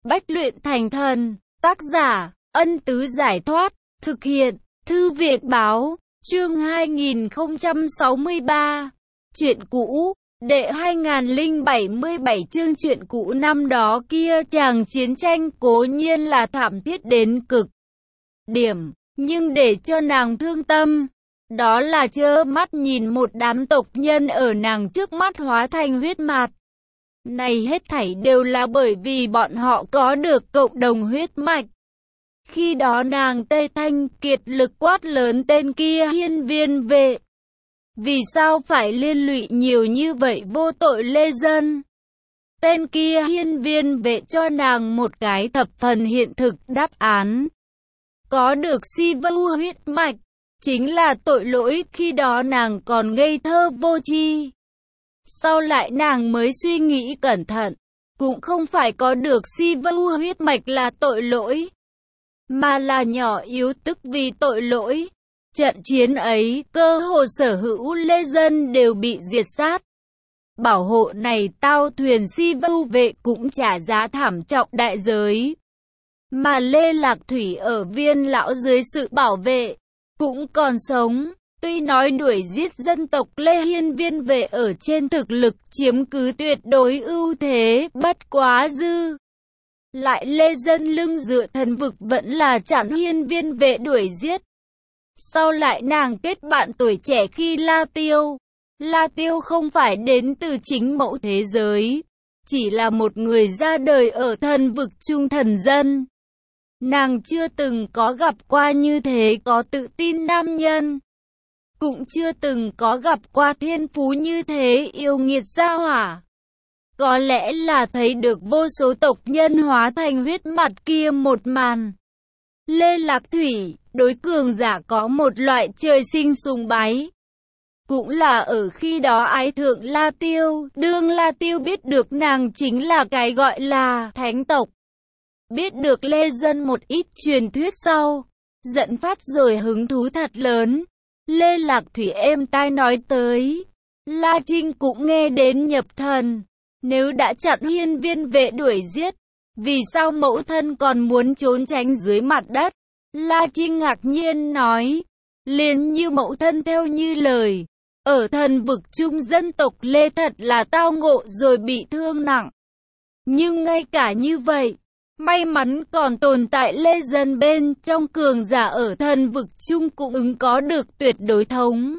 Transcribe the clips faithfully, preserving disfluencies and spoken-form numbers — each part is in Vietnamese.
Bách luyện thành thần. Tác giả, Ân Tứ Giải Thoát. Thực hiện, Thư viện Báo. Chương hai nghìn không trăm sáu mươi ba. Chuyện cũ. Đệ hai nghìn bảy mươi bảy chương chuyện cũ năm đó kia, chàng chiến tranh cố nhiên là thảm thiết đến cực điểm, nhưng để cho nàng thương tâm, đó là trơ mắt nhìn một đám tộc nhân ở nàng trước mắt hóa thành huyết mạt. Này hết thảy đều là bởi vì bọn họ có được cộng đồng huyết mạch. Khi đó nàng Tây Thanh kiệt lực quát lớn tên kia hiên viên vệ. Vì sao phải liên lụy nhiều như vậy vô tội lê dân? Tên kia hiên viên vệ cho nàng một cái thập phần hiện thực đáp án. Có được si vu huyết mạch, chính là tội lỗi, khi đó nàng còn ngây thơ vô tri. Sau lại nàng mới suy nghĩ cẩn thận, cũng không phải có được si vu huyết mạch là tội lỗi, mà là nhỏ yếu tức vì tội lỗi. Trận chiến ấy, cơ hồ sở hữu lê dân đều bị diệt sát. Bảo hộ này tao thuyền si vu vệ cũng trả giá thảm trọng đại giới. Mà Lê Lạc Thủy ở Viên lão dưới sự bảo vệ, cũng còn sống. Tuy nói đuổi giết dân tộc Lê hiên viên vệ ở trên thực lực chiếm cứ tuyệt đối ưu thế, bất quá dư. Lại Lê dân lưng dựa thần vực vẫn là chặn hiên viên vệ đuổi giết. Sau lại nàng kết bạn tuổi trẻ khi La Tiêu. La Tiêu không phải đến từ chính mẫu thế giới, chỉ là một người ra đời ở thần vực trung thần dân. Nàng chưa từng có gặp qua như thế có tự tin nam nhân, cũng chưa từng có gặp qua thiên phú như thế yêu nghiệt gia hỏa. Có lẽ là thấy được vô số tộc nhân hóa thành huyết mặt kia một màn. Lê Lạc Thủy, đối cường giả có một loại trời sinh sùng bái. Cũng là ở khi đó ái thượng La Tiêu, đương La Tiêu biết được nàng chính là cái gọi là thánh tộc. Biết được Lê dân một ít truyền thuyết sau, giận phát rồi hứng thú thật lớn. Lê Lạc Thủy êm tai nói tới, La Trinh cũng nghe đến nhập thần. Nếu đã chặn hiên viên vệ đuổi giết, vì sao mẫu thân còn muốn trốn tránh dưới mặt đất? La Trinh ngạc nhiên nói, liền như mẫu thân theo như lời, ở thần vực trung dân tộc Lê thật là tao ngộ rồi bị thương nặng. Nhưng ngay cả như vậy, may mắn còn tồn tại Lê dân bên trong cường giả ở thần vực trung cũng ứng có được tuyệt đối thống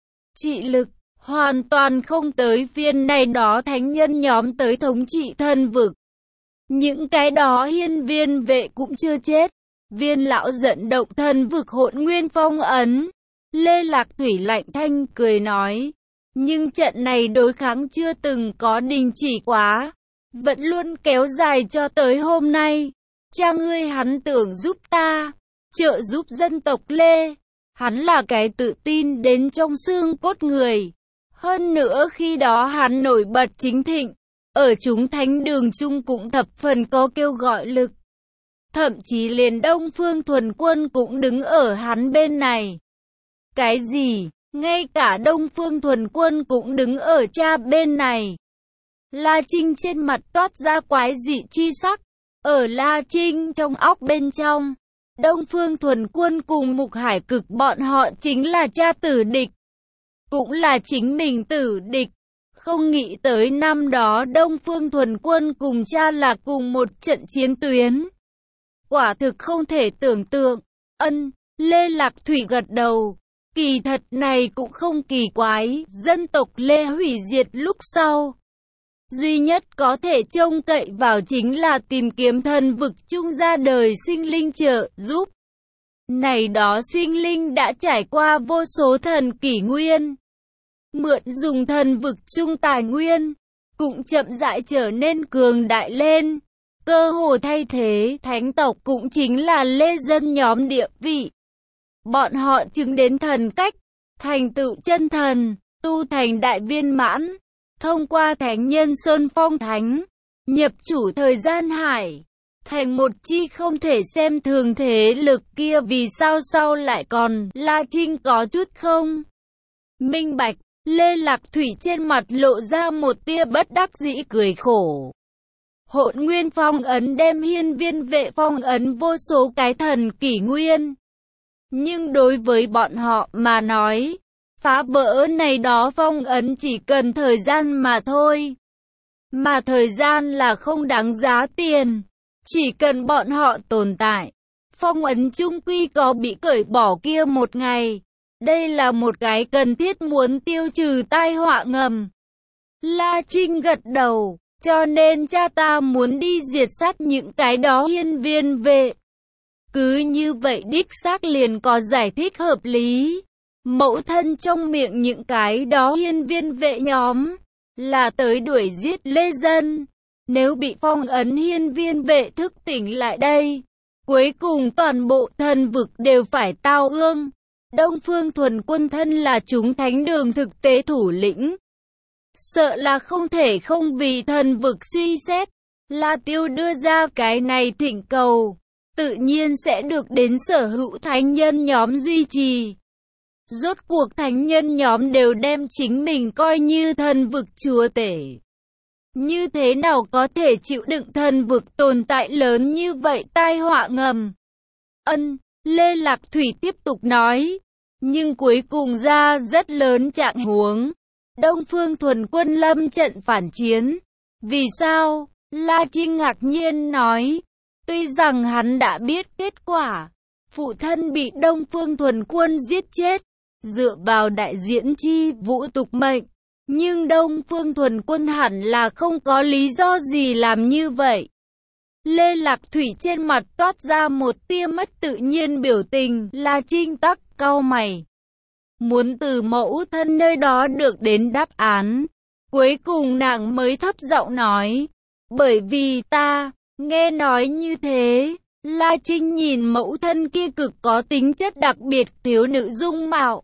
trị lực, hoàn toàn không tới phiên này đó thánh nhân nhóm tới thống trị thần vực. Những cái đó hiên viên vệ cũng chưa chết. Viên lão giận động thần vực hỗn nguyên phong ấn. Lê Lạc Thủy lạnh thanh cười nói, nhưng trận này đối kháng chưa từng có đình chỉ quá, vẫn luôn kéo dài cho tới hôm nay. Cha ngươi hắn tưởng giúp ta, trợ giúp dân tộc Lê. Hắn là cái tự tin đến trong xương cốt người. Hơn nữa khi đó hắn nổi bật chính thịnh, ở chúng thánh đường chung cũng thập phần có kêu gọi lực. Thậm chí liền Đông Phương Thuần Quân cũng đứng ở hắn bên này. Cái gì? Ngay cả Đông Phương Thuần Quân cũng đứng ở cha bên này. La Trinh trên mặt toát ra quái dị chi sắc. Ở La Trinh trong óc bên trong, Đông Phương Thuần Quân cùng Mục Hải Cực bọn họ chính là cha tử địch, cũng là chính mình tử địch. Không nghĩ tới năm đó Đông Phương Thuần Quân cùng cha là cùng một trận chiến tuyến. Quả thực không thể tưởng tượng. Ân, Lê Lạc Thủy gật đầu. Kỳ thật này cũng không kỳ quái, dân tộc Lê hủy diệt lúc sau. Duy nhất có thể trông cậy vào chính là tìm kiếm thần vực chung ra đời sinh linh trợ giúp. Này đó sinh linh đã trải qua vô số thần kỷ nguyên, mượn dùng thần vực chung tài nguyên, cũng chậm rãi trở nên cường đại lên. Cơ hồ thay thế thánh tộc cũng chính là Lê dân nhóm địa vị. Bọn họ chứng đến thần cách, thành tựu chân thần, tu thành đại viên mãn, thông qua thánh nhân Sơn Phong Thánh, nhập chủ thời gian hải, thành một chi không thể xem thường thế lực kia. Vì sao sau lại còn La Trinh có chút không minh bạch. Lê Lạc Thủy trên mặt lộ ra một tia bất đắc dĩ cười khổ. Hỗn nguyên phong ấn đem hiên viên vệ phong ấn vô số cái thần kỷ nguyên. Nhưng đối với bọn họ mà nói, phá vỡ này đó phong ấn chỉ cần thời gian mà thôi. Mà thời gian là không đáng giá tiền. Chỉ cần bọn họ tồn tại, phong ấn chung quy có bị cởi bỏ kia một ngày. Đây là một cái cần thiết muốn tiêu trừ tai họa ngầm. La Trinh gật đầu, cho nên cha ta muốn đi diệt sát những cái đó hiên viên vệ. Cứ như vậy đích xác liền có giải thích hợp lý. Mẫu thân trong miệng những cái đó hiên viên vệ nhóm, là tới đuổi giết lê dân. Nếu bị phong ấn hiên viên vệ thức tỉnh lại đây, cuối cùng toàn bộ thần vực đều phải tao ương. Đông Phương Thuần Quân thân là chúng thánh đường thực tế thủ lĩnh, sợ là không thể không vì thần vực suy xét. La Tiêu đưa ra cái này thỉnh cầu, tự nhiên sẽ được đến sở hữu thánh nhân nhóm duy trì. Rốt cuộc thánh nhân nhóm đều đem chính mình coi như thần vực chúa tể. Như thế nào có thể chịu đựng thần vực tồn tại lớn như vậy tai họa ngầm? Ân, Lê Lạc Thủy tiếp tục nói. Nhưng cuối cùng ra rất lớn trạng huống. Đông Phương Thuần Quân lâm trận phản chiến. Vì sao? La Trinh ngạc nhiên nói. Tuy rằng hắn đã biết kết quả, phụ thân bị Đông Phương Thuần Quân giết chết, dựa vào đại diễn chi vũ tục mệnh. Nhưng Đông Phương Thuần Quân hẳn là không có lý do gì làm như vậy. Lê Lạc Thủy trên mặt toát ra một tia mất tự nhiên biểu tình. La Trinh tắc cau mày, muốn từ mẫu thân nơi đó được đến đáp án. Cuối cùng nàng mới thấp giọng nói, bởi vì ta nghe nói như thế. La Trinh nhìn mẫu thân kia cực có tính chất đặc biệt thiếu nữ dung mạo,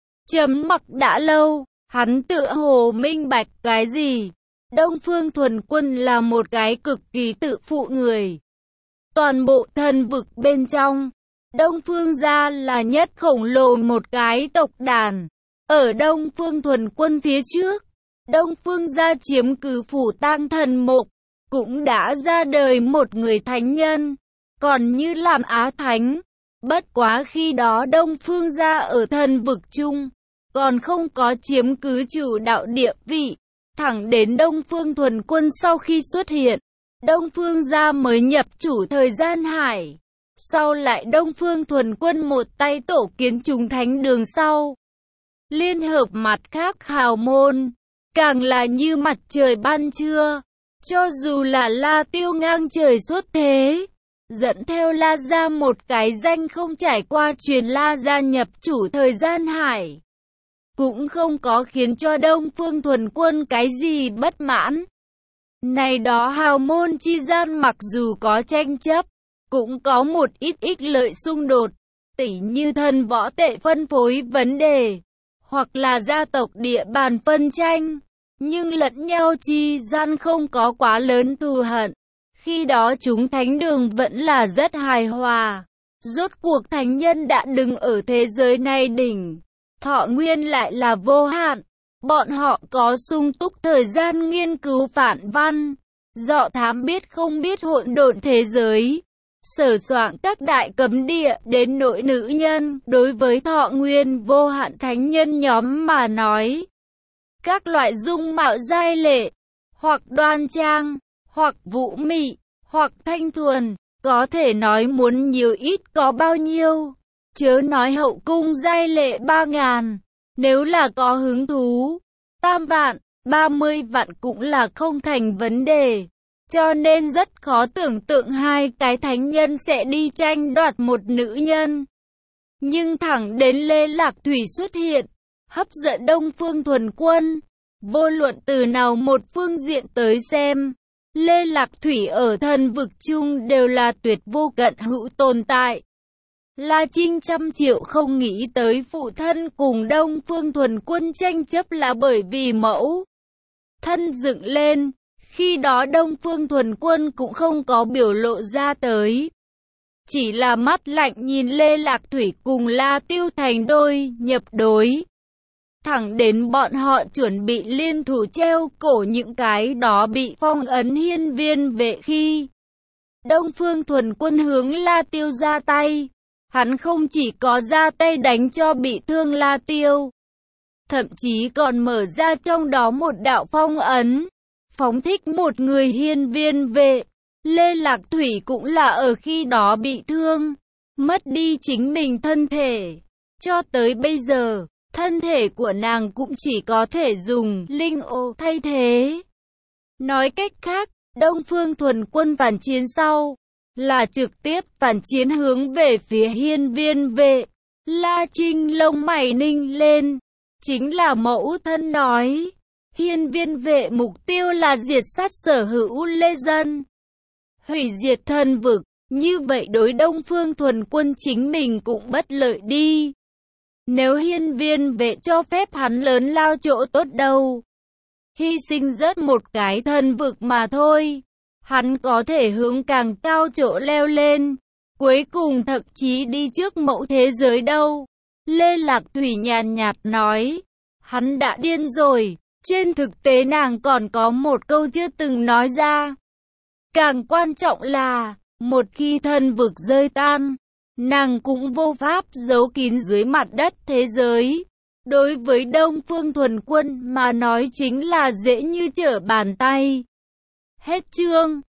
trầm mặc đã lâu, hắn tựa hồ minh bạch cái gì. Đông Phương Thuần Quân là một cái cực kỳ tự phụ người. Toàn bộ thần vực bên trong, Đông Phương gia là nhất khổng lồ một cái tộc đàn. Ở Đông Phương Thuần Quân phía trước, Đông Phương gia chiếm cứ phủ tang thần mục, cũng đã ra đời một người thánh nhân, còn như làm Á Thánh. Bất quá khi đó Đông Phương gia ở thần vực chung, còn không có chiếm cứ chủ đạo địa vị. Thẳng đến Đông Phương Thuần Quân sau khi xuất hiện, Đông Phương gia mới nhập chủ thời gian hải. Sau lại Đông Phương Thuần Quân một tay tổ kiến chúng thánh đường sau, liên hợp mặt khác hào môn, càng là như mặt trời ban trưa. Cho dù là La Tiêu ngang trời xuất thế, dẫn theo La gia một cái danh không trải qua truyền La gia nhập chủ thời gian hải, cũng không có khiến cho Đông Phương Thuần Quân cái gì bất mãn. Này đó hào môn chi gian mặc dù có tranh chấp, cũng có một ít ít lợi xung đột, tỉ như thần võ tệ phân phối vấn đề, hoặc là gia tộc địa bàn phân tranh, nhưng lẫn nhau chi gian không có quá lớn thù hận. Khi đó chúng thánh đường vẫn là rất hài hòa. Rốt cuộc thánh nhân đã đứng ở thế giới này đỉnh, thọ nguyên lại là vô hạn. Bọn họ có sung túc thời gian nghiên cứu phản văn, dọ thám biết không biết hỗn độn thế giới, sở soạn các đại cấm địa. Đến nỗi nữ nhân, đối với thọ nguyên vô hạn thánh nhân nhóm mà nói, các loại dung mạo giai lệ, hoặc đoan trang, hoặc vũ mị, hoặc thanh thuần, có thể nói muốn nhiều ít có bao nhiêu. Chớ nói hậu cung giai lệ ba ngàn, nếu là có hứng thú, tam vạn, ba mươi vạn cũng là không thành vấn đề. Cho nên rất khó tưởng tượng hai cái thánh nhân sẽ đi tranh đoạt một nữ nhân. Nhưng thẳng đến Lê Lạc Thủy xuất hiện, hấp dẫn Đông Phương Thuần Quân. Vô luận từ nào một phương diện tới xem, Lê Lạc Thủy ở thần vực chung đều là tuyệt vô cận hữu tồn tại. La Trinh trăm triệu không nghĩ tới phụ thân cùng Đông Phương Thuần Quân tranh chấp là bởi vì mẫu thân dựng lên. Khi đó Đông Phương Thuần Quân cũng không có biểu lộ ra tới, chỉ là mắt lạnh nhìn Lê Lạc Thủy cùng La Tiêu thành đôi nhập đối. thẳng đến bọn họ chuẩn bị liên thủ treo cổ những cái đó bị phong ấn hiên viên vệ khi Đông Phương Thuần Quân hướng La Tiêu ra tay. Hắn không chỉ có ra tay đánh cho bị thương La Tiêu, thậm chí còn mở ra trong đó một đạo phong ấn, phóng thích một người hiên viên vệ. Lê Lạc Thủy cũng là ở khi đó bị thương, mất đi chính mình thân thể. Cho tới bây giờ, thân thể của nàng cũng chỉ có thể dùng linh ô thay thế. Nói cách khác, Đông Phương Thuần Quân phản chiến sau, là trực tiếp phản chiến hướng về phía hiên viên vệ. La Trinh lông mày ninh lên, chính là mẫu thân nói. Hiên viên vệ mục tiêu là diệt sát sở hữu lê dân, hủy diệt thân vực, như vậy đối Đông Phương Thuần Quân chính mình cũng bất lợi đi. Nếu hiên viên vệ cho phép hắn lớn lao chỗ tốt đâu, hy sinh rớt một cái thân vực mà thôi, hắn có thể hướng càng cao chỗ leo lên, cuối cùng thậm chí đi trước mẫu thế giới đâu. Lê Lạc Thủy nhàn nhạt nói, hắn đã điên rồi, trên thực tế nàng còn có một câu chưa từng nói ra. Càng quan trọng là, một khi thân vực rơi tan, nàng cũng vô pháp giấu kín dưới mặt đất thế giới. Đối với Đông Phương Thuần Quân mà nói chính là dễ như trở bàn tay. Hết chương.